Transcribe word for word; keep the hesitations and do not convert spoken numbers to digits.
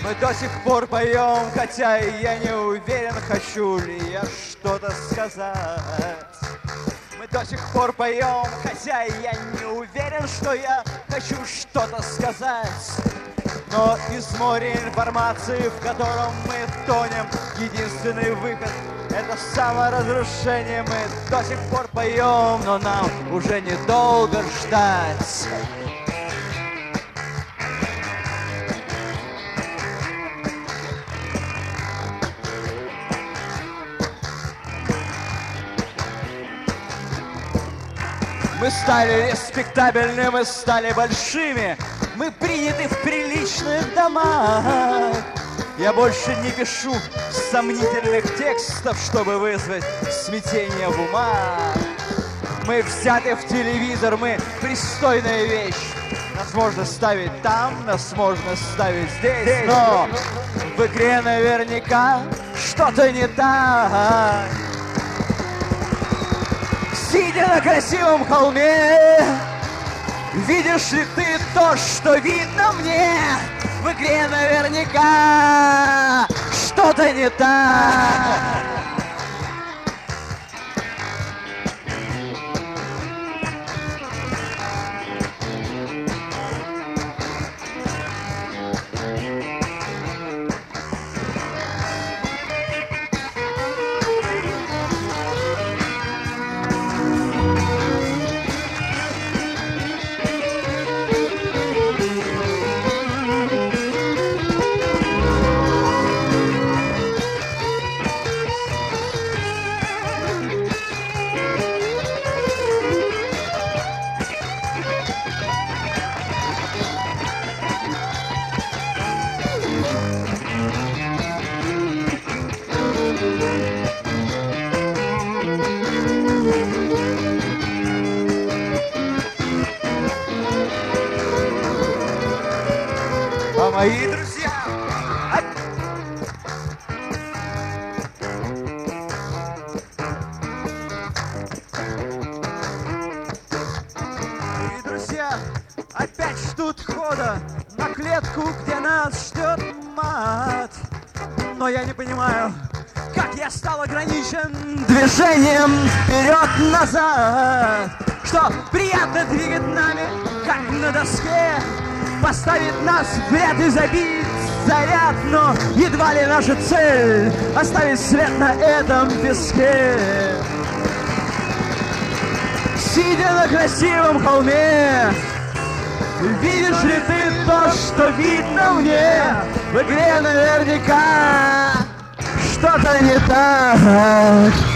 Мы до сих пор поем, хотя и я не уверен, хочу ли я что-то сказать. Мы до сих пор поем, хотя и я не уверен, что я хочу что-то сказать. Но из моря информации, в котором мы тонем, единственный выход — это саморазрушение. Мы до сих пор поем, но нам уже недолго ждать. Мы стали респектабельны, мы стали большими, мы приняты в приличных домах. Я больше не пишу сомнительных текстов, чтобы вызвать смятение в умах. Мы взяты в телевизор, мы пристойная вещь. Нас можно ставить там, нас можно ставить здесь, но в игре наверняка что-то не так. Сидя на красивом холме, видишь ли ты то, что видно мне? В игре наверняка что-то не так. А мои друзья, мои друзья опять ждут хода на клетку, где нас ждет мат. Но я не понимаю, как я стал ограничен движением вперед-назад, что приятно двигать нами, как на доске, поставить нас в ряд и забить заряд, но едва ли наша цель оставить след на этом песке. Сидя на красивом холме, видишь ли ты то, что видно мне? В игре наверняка что-то не так.